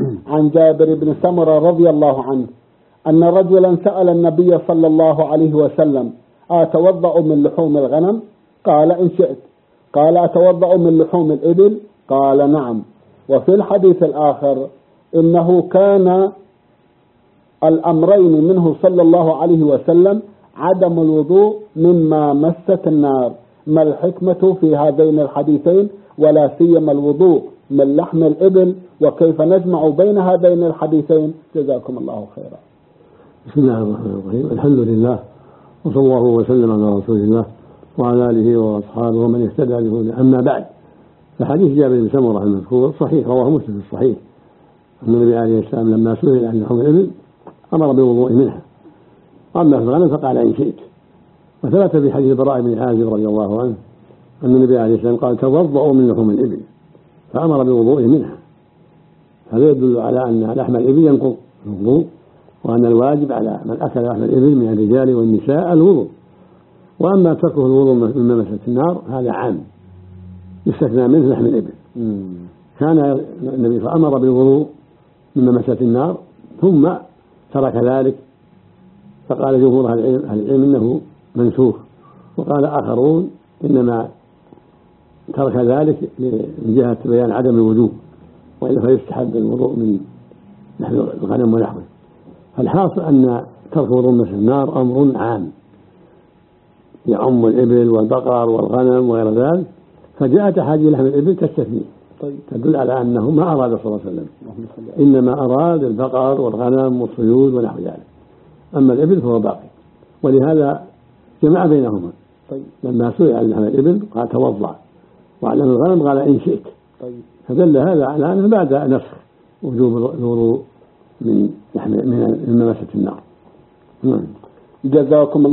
عن جابر بن سمرة رضي الله عنه أن رجلا سأل النبي صلى الله عليه وسلم: أتوضأ من لحوم الغنم؟ قال: إن شئت. قال: أتوضأ من لحوم الإبل؟ قال: نعم. وفي الحديث الآخر: إنه كان الأمرين منه صلى الله عليه وسلم عدم الوضوء مما مست النار. ما الحكمة في هذين الحديثين ولا سيما الوضوء من لحم الإبل، وكيف نجمع بين هذين الحديثين؟ جزاكم الله خيرا. بسم الله الرحمن الرحيم. الحمد لله، وصلى الله وسلم على رسول الله وعلى آله وأصحابه ومن اهتدى بهداه. أما بعد، فحديث جابر بن سمرة المذكور صحيح، رواه مسلم في الصحيح أن النبي عليه السلام لما سئل عن لحوم الإبل أمر بالوضوء منها، أما في الغنم فقال: إن شئت. وثبت في حديث البراء بن عازب رضي الله عنه أن النبي عليه السلام قال: توضؤوا من لحوم الإبل، فأمر بالوضوء منها. هذا يدل على أن لحم الإبل ينقض الوضوء، وأن الواجب على من أكل لحم الإبل من الرجال والنساء الوضوء. وأما تركه الوضوء مما مست النار هذا عام يستثنى منه لحم الإبل. كان النبي فأمر بالوضوء مما مست النار ثم ترك ذلك، فقال جمهور أهل العلم إنه منسوخ، وقال آخرون إنما ترك ذلك من جهة بيان عدم الوجوب، وإلا فيستحب الوضوء من لحم الغنم ولحمه. فالحاصل أن ترك وضوء مس النار أمر عام يعم الإبل والبقر والغنم وغير ذلك، فجاءت أحاديث لحم الإبل تستثني تدل على أنه ما أراد صلى الله عليه وسلم، إنما أراد البقر والغنم والصيود ونحو ذلك، أما الإبل فهو باقي. ولهذا جمع بينهما. لما سئل عن لحم الإبل قال: توضأ، وعن الغنم قال: إن شئت. فدل هذا على أنه بعد نسخ وجوب الوضوء من مما مست النار. جزاكم